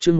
chương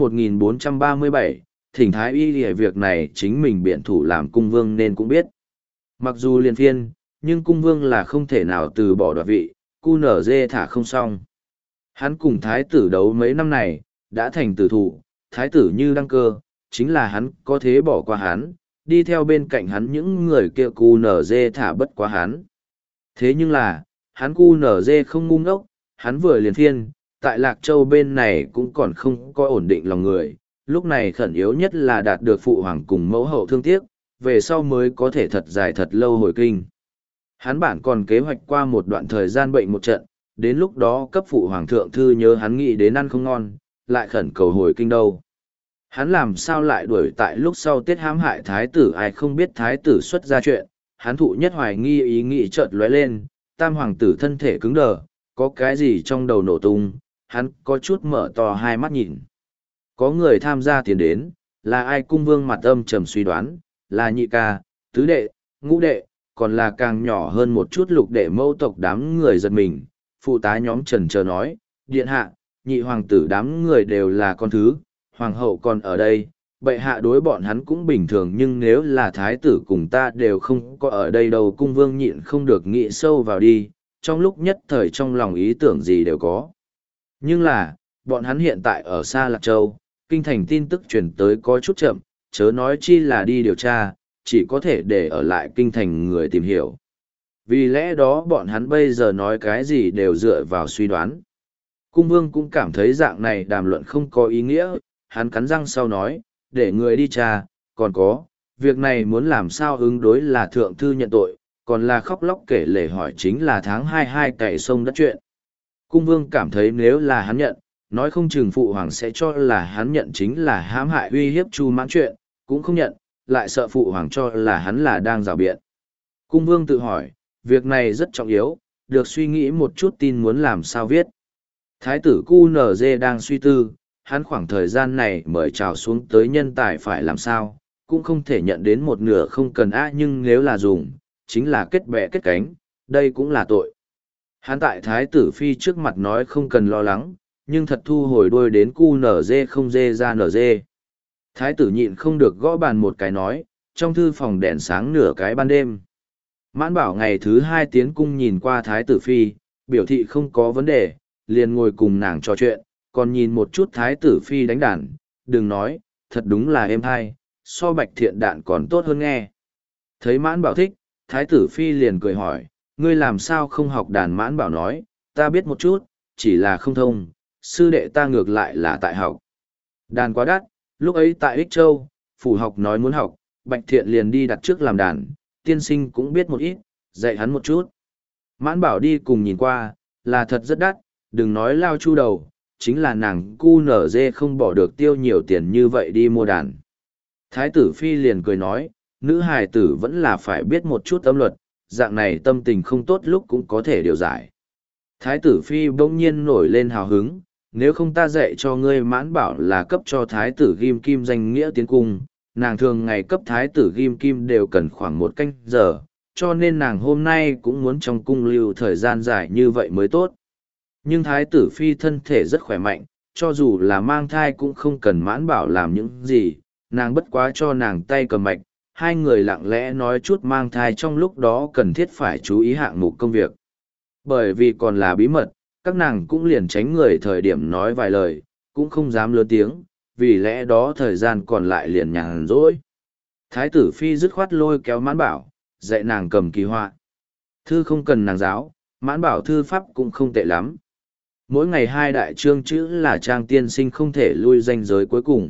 1437, thỉnh thái y lìa việc này chính mình biện thủ làm cung vương nên cũng biết. Mặc dù liền phiên, nhưng cung vương là không thể nào từ bỏ đoạt vị, cu nở dê thả không xong. Hắn cùng thái tử đấu mấy năm này, đã thành tử thủ, thái tử như đăng cơ, chính là hắn có thế bỏ qua hắn, đi theo bên cạnh hắn những người kia cu nở dê thả bất quá hắn. Thế nhưng là, hắn cu nở dê không ngu ngốc, hắn vừa liền phiên, tại Lạc Châu bên này cũng còn không có ổn định lòng người, lúc này khẩn yếu nhất là đạt được phụ hoàng cùng mẫu hậu thương tiếc, về sau mới có thể thật dài thật lâu hồi kinh. Hắn bản còn kế hoạch qua một đoạn thời gian bệnh một trận, đến lúc đó cấp phụ hoàng thượng thư nhớ hắn nghĩ đến ăn không ngon, lại khẩn cầu hồi kinh đâu. Hắn làm sao lại đuổi tại lúc sau tiết hãm hại thái tử, ai không biết thái tử xuất ra chuyện, hắn thụ nhất hoài nghi ý nghĩ chợt lóe lên, tam hoàng tử thân thể cứng đờ, có cái gì trong đầu nổ tung, hắn có chút mở to hai mắt nhìn. Có người tham gia tiến đến, là ai? Cung vương mặt âm trầm suy đoán, là nhị ca, tứ đệ, ngũ đệ, còn là càng nhỏ hơn một chút lục đệ mẫu tộc. Đám người giật mình, phụ tá nhóm trần chờ nói, điện hạ, nhị hoàng tử đám người đều là con thứ, hoàng hậu còn ở đây, bệ hạ đối bọn hắn cũng bình thường, nhưng nếu là thái tử cùng ta đều không có ở đây đâu. Cung vương nhịn không được nghĩ sâu vào đi, trong lúc nhất thời trong lòng ý tưởng gì đều có. Nhưng là, bọn hắn hiện tại ở xa Lạc Châu, kinh thành tin tức truyền tới có chút chậm, chớ nói chi là đi điều tra, chỉ có thể để ở lại kinh thành người tìm hiểu. Vì lẽ đó bọn hắn bây giờ nói cái gì đều dựa vào suy đoán. Cung vương cũng cảm thấy dạng này đàm luận không có ý nghĩa, hắn cắn răng sau nói, để người đi tra, còn có, việc này muốn làm sao ứng đối là thượng thư nhận tội, còn là khóc lóc kể lể hỏi chính là tháng 22 cày sông đất chuyện. Cung vương cảm thấy nếu là hắn nhận, nói không chừng phụ hoàng sẽ cho là hắn nhận chính là hãm hại uy hiếp Chu Mãn chuyện, cũng không nhận, lại sợ phụ hoàng cho là hắn là đang rào biện. Cung vương tự hỏi, việc này rất trọng yếu, được suy nghĩ một chút tin muốn làm sao viết. Thái tử Cu Nở Dê đang suy tư, hắn khoảng thời gian này mời chào xuống tới nhân tài phải làm sao, cũng không thể nhận đến một nửa không cần nhưng nếu là dùng, chính là kết bè kết cánh, đây cũng là tội. Hắn tại thái tử phi trước mặt nói không cần lo lắng, nhưng thật thu hồi đuôi đến Cu Nở Dê không dê ra nở dê. Thái tử nhịn không được gõ bàn một cái nói, trong thư phòng đèn sáng nửa cái ban đêm. Mãn Bảo ngày thứ 2 tiến cung nhìn qua thái tử phi, biểu thị không có vấn đề, liền ngồi cùng nàng trò chuyện, còn nhìn một chút thái tử phi đánh đàn, đừng nói, thật đúng là êm hay, so Bạch Thiện Đạn còn tốt hơn nghe. Thấy Mãn Bảo thích, thái tử phi liền cười hỏi, ngươi làm sao không học đàn? Mãn Bảo nói, ta biết một chút, chỉ là không thông, sư đệ ta ngược lại là tại học. Đàn quá đắt, lúc ấy tại Ích Châu, phủ học nói muốn học, Bạch Thiện liền đi đặt trước làm đàn, tiên sinh cũng biết một ít, dạy hắn một chút. Mãn Bảo đi cùng nhìn qua, là thật rất đắt, đừng nói lao chu đầu, chính là nàng Cu Nở Dê không bỏ được tiêu nhiều tiền như vậy đi mua đàn. Thái tử phi liền cười nói, nữ hài tử vẫn là phải biết một chút âm luật, dạng này tâm tình không tốt lúc cũng có thể điều giải. Thái tử phi bỗng nhiên nổi lên hào hứng, nếu không ta dạy cho ngươi. Mãn Bảo là cấp cho thái tử ghim kim danh nghĩa tiến cung, nàng thường ngày cấp thái tử ghim kim đều cần khoảng 1 canh giờ, cho nên nàng hôm nay cũng muốn trong cung lưu thời gian dài như vậy mới tốt. Nhưng thái tử phi thân thể rất khỏe mạnh, cho dù là mang thai cũng không cần Mãn Bảo làm những gì, nàng bất quá cho nàng tay cầm mạch, hai người lặng lẽ nói chút mang thai trong lúc đó cần thiết phải chú ý hạng mục công việc. Bởi vì còn là bí mật, các nàng cũng liền tránh người thời điểm nói vài lời, cũng không dám lớn tiếng, vì lẽ đó thời gian còn lại liền nhàn rỗi. Thái tử phi dứt khoát lôi kéo Mãn Bảo, dạy nàng cầm kỳ họa. Thư không cần nàng giáo, Mãn Bảo thư pháp cũng không tệ lắm. Mỗi ngày 2 đại chương chữ là trang tiên sinh không thể lui ranh giới cuối cùng.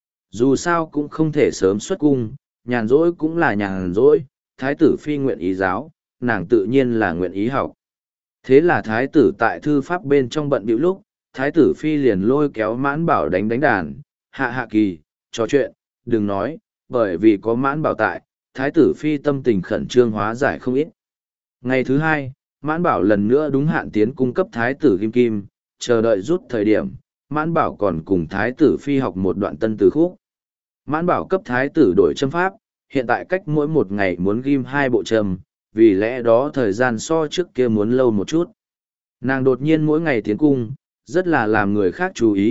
Dù sao cũng không thể sớm xuất cung, nhàn rỗi cũng là nhàn rỗi, thái tử phi nguyện ý giáo, nàng tự nhiên là nguyện ý học. Thế là thái tử tại thư pháp bên trong bận bịu lúc, thái tử phi liền lôi kéo Mãn Bảo đánh đàn, hạ kỳ, trò chuyện, đừng nói, bởi vì có Mãn Bảo tại, thái tử phi tâm tình khẩn trương hóa giải không ít. Ngày thứ 2, Mãn Bảo lần nữa đúng hạn tiến cung cấp thái tử kim kim, chờ đợi rút thời điểm, Mãn Bảo còn cùng thái tử phi học một đoạn tân từ khúc. Mãn Bảo cấp thái tử đổi châm pháp, hiện tại cách mỗi 1 ngày muốn ghim 2 bộ châm, vì lẽ đó thời gian so trước kia muốn lâu một chút. Nàng đột nhiên mỗi ngày tiến cung, rất là làm người khác chú ý,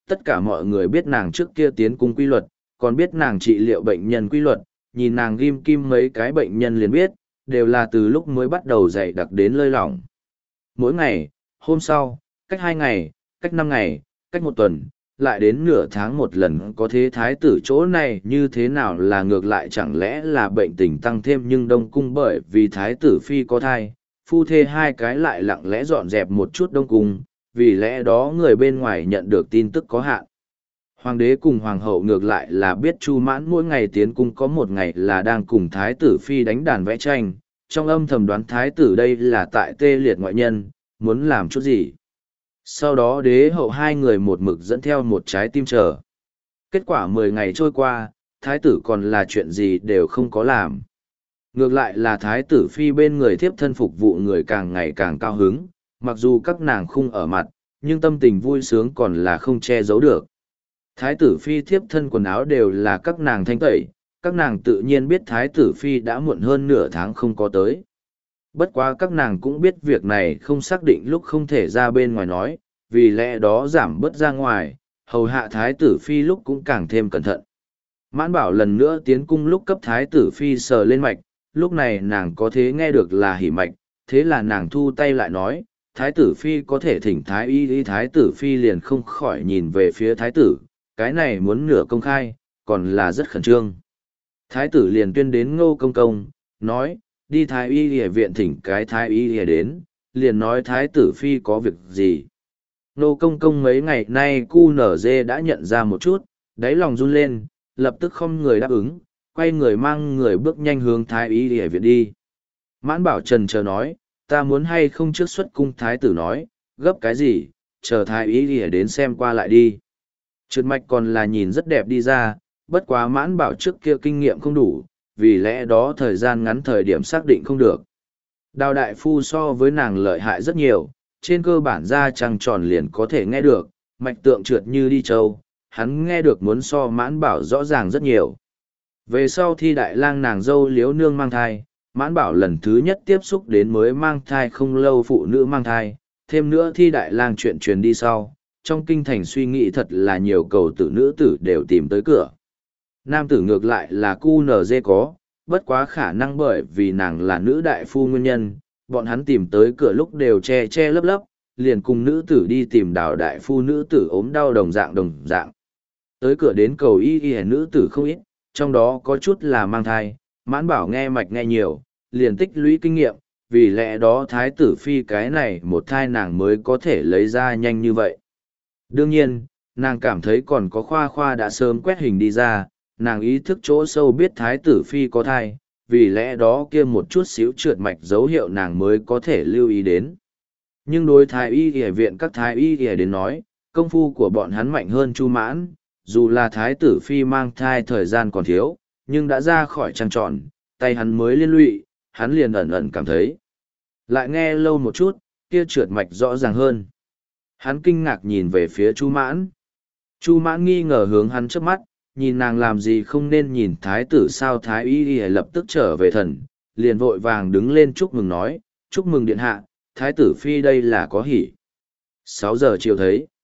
tất cả mọi người biết nàng trước kia tiến cung quy luật, còn biết nàng trị liệu bệnh nhân quy luật, nhìn nàng ghim kim mấy cái bệnh nhân liền biết, đều là từ lúc mới bắt đầu dạy đặc đến lơi lỏng. Mỗi ngày, hôm sau, cách 2 ngày, cách 5 ngày, cách 1 tuần, lại đến nửa tháng một lần, có thế thái tử chỗ này như thế nào là ngược lại, chẳng lẽ là bệnh tình tăng thêm, nhưng đông cung bởi vì thái tử phi có thai, phu thê hai cái lại lặng lẽ dọn dẹp một chút đông cung, vì lẽ đó người bên ngoài nhận được tin tức có hạn. Hoàng đế cùng hoàng hậu ngược lại là biết Chu Mãn mỗi ngày tiến cung có một ngày là đang cùng thái tử phi đánh đàn vẽ tranh, trong âm thầm đoán thái tử đây là tại tê liệt ngoại nhân, muốn làm chút gì. Sau đó đế hậu hai người một mực dẫn theo một trái tim chờ. Kết quả 10 ngày trôi qua, thái tử còn là chuyện gì đều không có làm. Ngược lại là thái tử phi bên người thiếp thân phục vụ người càng ngày càng cao hứng, mặc dù các nàng không ở mặt, nhưng tâm tình vui sướng còn là không che giấu được. Thái tử phi thiếp thân quần áo đều là các nàng thanh tẩy, các nàng tự nhiên biết thái tử phi đã muộn hơn nửa tháng không có tới. Bất quá các nàng cũng biết việc này không xác định lúc không thể ra bên ngoài nói, vì lẽ đó giảm bớt ra ngoài, hầu hạ thái tử phi lúc cũng càng thêm cẩn thận. Mãn Bảo lần nữa tiến cung lúc cấp thái tử phi sờ lên mạch, lúc này nàng có thế nghe được là hỉ mạch, thế là nàng thu tay lại nói, thái tử phi có thể thỉnh thái y, thái tử phi liền không khỏi nhìn về phía thái tử, cái này muốn nửa công khai, còn là rất khẩn trương. Thái tử liền tuyên đến Ngô Công Công, nói, đi thái y y viện thỉnh cái thái y y đến, liền nói thái tử phi có việc gì. Ngô Công Công mấy ngày nay cu nở dê đã nhận ra một chút, đáy lòng run lên, lập tức không người đáp ứng, quay người mang người bước nhanh hướng thái y y viện đi. Mãn Bảo trần chờ nói, ta muốn hay không trước xuất cung. Thái tử nói, gấp cái gì, chờ thái y y đến xem qua lại đi. Trượt mạch còn là nhìn rất đẹp đi ra, bất quá Mãn Bảo trước kia kinh nghiệm không đủ, vì lẽ đó thời gian ngắn thời điểm xác định không được. Đào đại phu so với nàng lợi hại rất nhiều, trên cơ bản ra trăng tròn liền có thể nghe được, mạch tượng trượt như đi châu, hắn nghe được muốn so Mãn Bảo rõ ràng rất nhiều. Về sau thi đại lang nàng dâu Liếu Nương mang thai, Mãn Bảo lần thứ nhất tiếp xúc đến mới mang thai không lâu phụ nữ mang thai, thêm nữa thi đại lang chuyện truyền đi sau, trong kinh thành suy nghĩ thật là nhiều cầu tử nữ tử đều tìm tới cửa. Nam tử ngược lại là cu nở dê có, bất quá khả năng bởi vì nàng là nữ đại phu nguyên nhân, bọn hắn tìm tới cửa lúc đều che che lấp lấp, liền cùng nữ tử đi tìm Đào đại phu, nữ tử ốm đau đồng dạng. Tới cửa đến cầu y nữ tử không ít, trong đó có chút là mang thai, Mãn Bảo nghe mạch nghe nhiều, liền tích lũy kinh nghiệm, vì lẽ đó thái tử phi cái này một thai nàng mới có thể lấy ra nhanh như vậy. Đương nhiên, nàng cảm thấy còn có khoa đã sớm quét hình đi ra, nàng ý thức chỗ sâu biết thái tử phi có thai, vì lẽ đó kia một chút xíu trượt mạch dấu hiệu nàng mới có thể lưu ý đến. Nhưng đối thái y y viện các thái y y đến nói, công phu của bọn hắn mạnh hơn Chu Mãn, dù là thái tử phi mang thai thời gian còn thiếu, nhưng đã ra khỏi trăng tròn, tay hắn mới liên lụy, hắn liền ẩn ẩn cảm thấy. Lại nghe lâu một chút, kia trượt mạch rõ ràng hơn. Hắn kinh ngạc nhìn về phía Chu Mãn. Chu Mãn nghi ngờ hướng hắn trước mắt, nhìn nàng làm gì không nên nhìn thái tử sao. Thái y y lập tức trở về thần, liền vội vàng đứng lên chúc mừng nói, chúc mừng điện hạ, thái tử phi đây là có hỉ. 6 giờ chiều thấy,